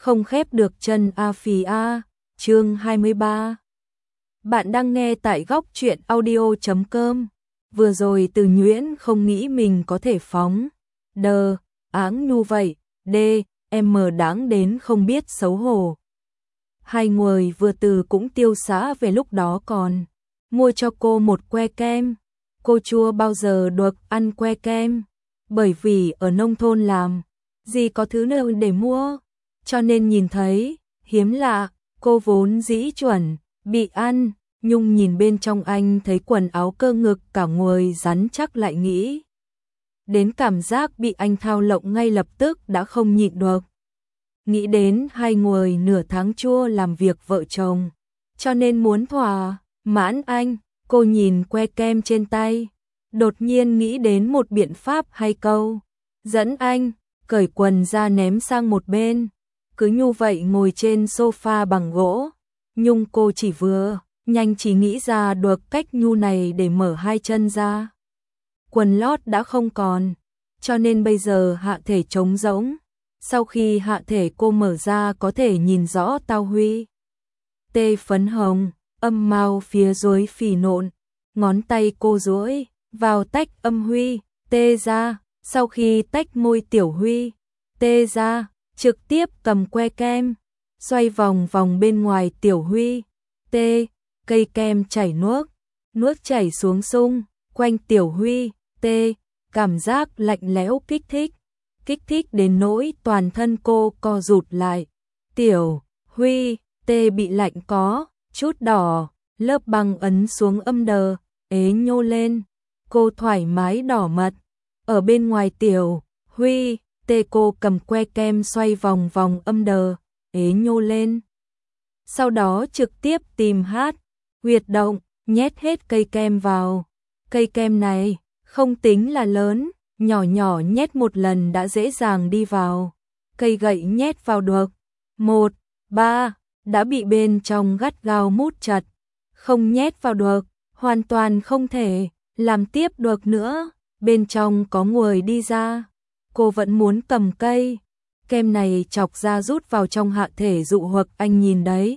không khép được chân a phì a. Chương 23. Bạn đang nghe tại góc truyện audio.com. Vừa rồi Từ Nhuyễn không nghĩ mình có thể phóng đờ áng như vậy, em đáng đến không biết xấu hổ. Hai người vừa từ cũng tiêu xã về, lúc đó còn mua cho cô một que kem. Cô chưa bao giờ được ăn que kem, bởi vì ở nông thôn làm gì có thứ nào để mua, cho nên nhìn thấy hiếm lạ. Cô vốn dĩ chuẩn bị ăn, nhưng nhìn bên trong anh thấy quần áo cơ ngực cả người rắn chắc, lại nghĩ đến cảm giác bị anh thao lộng, ngay lập tức đã không nhịn được. Nghĩ đến hai người nửa tháng chua làm việc vợ chồng, cho nên muốn thỏa mãn anh. Cô nhìn que kem trên tay, đột nhiên nghĩ đến một biện pháp hay, câu dẫn anh cởi quần ra ném sang một bên, cứ như vậy ngồi trên sofa bằng gỗ. Nhưng cô chỉ nghĩ ra được cách nhu này để mở hai chân ra. Quần lót đã không còn, cho nên bây giờ hạ thể trống rỗng. Sau khi hạ thể cô mở ra, có thể nhìn rõ tao huy tê phấn hồng, âm mao phía dưới phì nộn. Ngón tay cô duỗi vào tách âm huy tê ra, sau khi tách môi tiểu huy tê ra, trực tiếp cầm que kem xoay vòng vòng bên ngoài tiểu huy tê. Cây kem chảy nước chảy xuống xung quanh tiểu huy tê, cảm giác lạnh lẽo kích thích đến nỗi toàn thân cô co rụt lại. Tiểu huy tê bị lạnh có chút đỏ, lớp băng ấn xuống âm đờ ế nhô lên, cô thoải mái đỏ mật. Ở bên ngoài tiểu huy tê, cô cầm que kem xoay vòng vòng âm đờ ế nhô lên, sau đó trực tiếp tìm huyệt động, nhét hết cây kem vào. Cây kem này không tính là lớn, nhỏ nhỏ nhét một lần đã dễ dàng đi vào. Cây gậy nhét vào được 1, 3 đã bị bên trong gắt gao mút chặt, không nhét vào được, hoàn toàn không thể làm tiếp được nữa. Bên trong có người đi ra, cô vẫn muốn cầm cây kem này chọc ra rút vào trong hạ thể dụ hoặc anh nhìn đấy.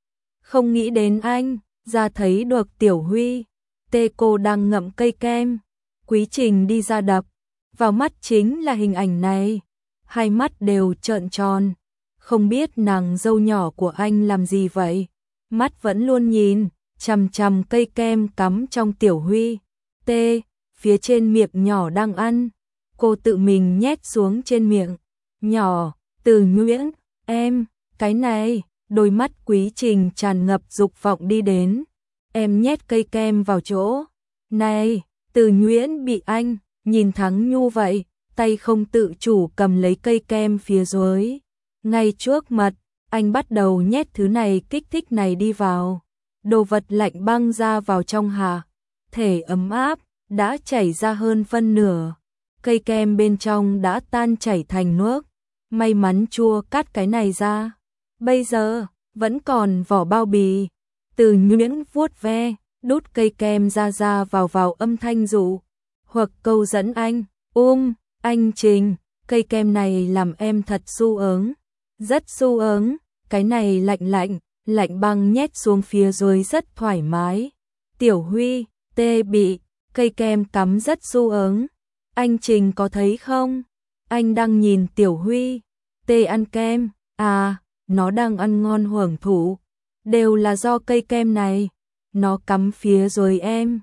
Không nghĩ đến anh ra thấy được tiểu huy tê cô đang ngậm cây kem. Quý Trình đi ra đập vào mắt chính là hình ảnh này, hai mắt đều trợn tròn, không biết nàng dâu nhỏ của anh làm gì vậy, mắt vẫn luôn nhìn chằm chằm cây kem cắm trong tiểu huy tê phía trên miệng nhỏ đang ăn. Cô tự mình nhét xuống trên miệng nhỏ. Từ Nhuyễn, em, cái này. Đôi mắt Quý Trình tràn ngập dục vọng đi đến. Em nhét cây kem vào chỗ này. Từ Nhuyễn bị anh nhìn thắng nhu vậy, tay không tự chủ cầm lấy cây kem phía dưới. Ngay trước mặt, anh bắt đầu nhét thứ này kích thích này đi vào. Đồ vật lạnh băng ra vào trong hạ thể ấm áp, đã chảy ra hơn phân nửa. Cây kem bên trong đã tan chảy thành nước. May mắn chua cắt cái này ra, bây giờ vẫn còn vỏ bao bì. Từ Nhuyễn vuốt ve, đút cây kem ra vào âm thanh dụ hoặc câu dẫn anh. Anh Trình, cây kem này làm em thật xu ớn, rất xu ớn. Cái này lạnh băng nhét xuống phía dưới rất thoải mái. Tiểu huy tê bị cây kem cắm rất xu ớn. Anh Trình có thấy không? Anh đang nhìn tiểu huy tê ăn kem. À, nó đang ăn ngon hưởng thụ, đều là do cây kem này. Nó cắm phía dưới em,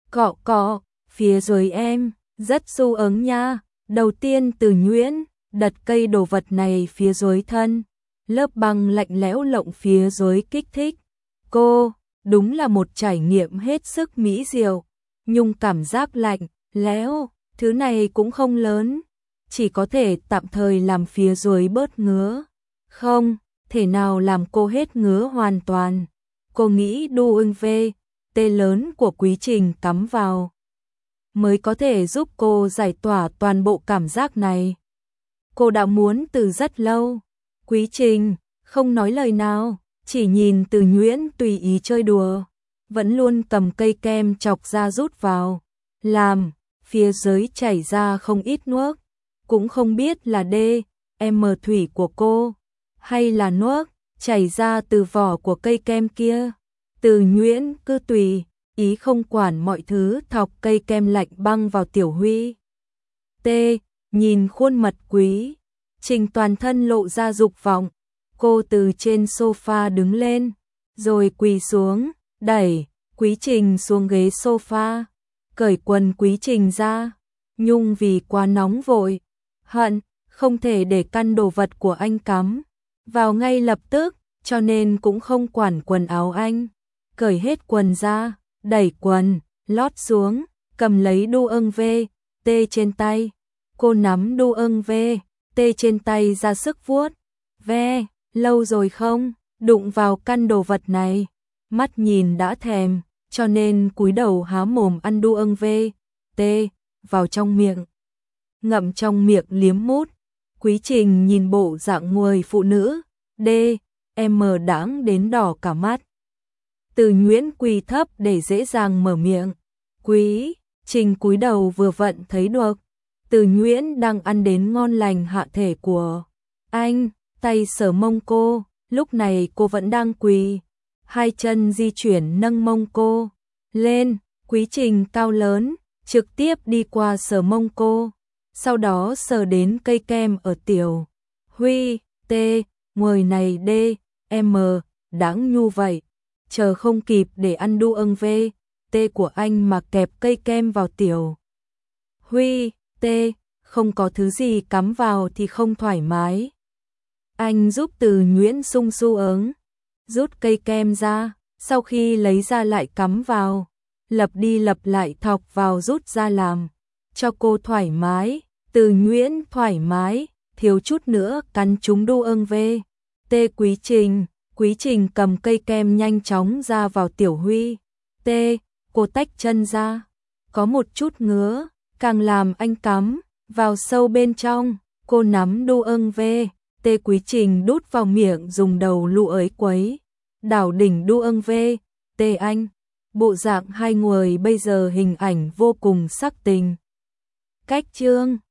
cọ phía dưới em, rất xu ớn nha. Đầu tiên Từ Nhuyễn đặt cây đồ vật này phía dưới thân, lớp băng lạnh lẽo lộng phía dưới kích thích cô. Đúng là một trải nghiệm hết sức mỹ diệu, nhưng cảm giác lạnh lẽo thứ này cũng không lớn, chỉ có thể tạm thời làm phía dưới bớt ngứa, không thể nào làm cô hết ngứa hoàn toàn. Cô nghĩ đu ưng về tê lớn của Quý Trình cắm vào mới có thể giúp cô giải tỏa toàn bộ cảm giác này. Cô đã muốn từ rất lâu. Quý Trình không nói lời nào, chỉ nhìn Từ Nhuyễn tùy ý chơi đùa, vẫn luôn cầm cây kem chọc ra rút vào, làm phía dưới chảy ra không ít nước. Cũng không biết là em thủy của cô hay là nước chảy ra từ vỏ của cây kem kia. Từ Nhuyễn cứ tùy ý không quản mọi thứ thọc cây kem lạnh băng vào Tiểu Huy. T. Nhìn khuôn mặt Quý Trình toàn thân lộ ra dục vọng. Cô từ trên sofa đứng lên, rồi quỳ xuống, đẩy Quý Trình xuống ghế sofa, cởi quần Quý Trình ra. Nhung vì quá nóng vội, hận không thể để căn đồ vật của anh cắm vào ngay lập tức, cho nên cũng không quản quần áo anh. Cởi hết quần ra, đẩy quần lót xuống, cầm lấy đu ưng VT trên tay. Cô nắm đu ưng VT trên tay ra sức vuốt ve. Lâu rồi không đụng vào căn đồ vật này, mắt nhìn đã thèm, cho nên cúi đầu há mồm ăn đu ưng VT vào trong miệng, ngậm trong miệng liếm mút. Quý Trình nhìn bộ dạng người phụ nữ DM đáng đến đỏ cả mắt. Từ Nhuyễn quỳ thấp để dễ dàng mở miệng. Quý Trình cúi đầu vừa vặn thấy được Từ Nhuyễn đang ăn đến ngon lành hạ thể của anh, tay sờ mông cô, lúc này cô vẫn đang quỳ, hai chân di chuyển nâng mông cô lên. Quý Trình cao lớn trực tiếp đi qua sờ mông cô, sau đó sờ đến cây kem ở Tiểu Huy. T. Người này DM đáng nhu vậy, chờ không kịp để ăn đu ưng VT của anh mà kẹp cây kem vào Tiểu Huy. T. Không có thứ gì cắm vào thì không thoải mái. Anh giúp Từ Nhuyễn sung su ứng, rút cây kem ra, sau khi lấy ra lại cắm vào, lặp đi lặp lại thọc vào rút ra làm cho cô thoải mái. Từ Nhuyễn thoải mái, thiếu chút nữa cắn trúng đu ưng VT Quý Trình cầm cây kem nhanh chóng ra vào Tiểu Huy. T. Cô tách chân ra, có một chút ngứa, càng làm anh cắm vào sâu bên trong. Cô nắm đu ưng VT Quý Trình đút vào miệng, dùng đầu lụ ấy quấy đảo đỉnh đu ưng VT anh. Bộ dạng hai người bây giờ hình ảnh vô cùng sắc tình. Cách chương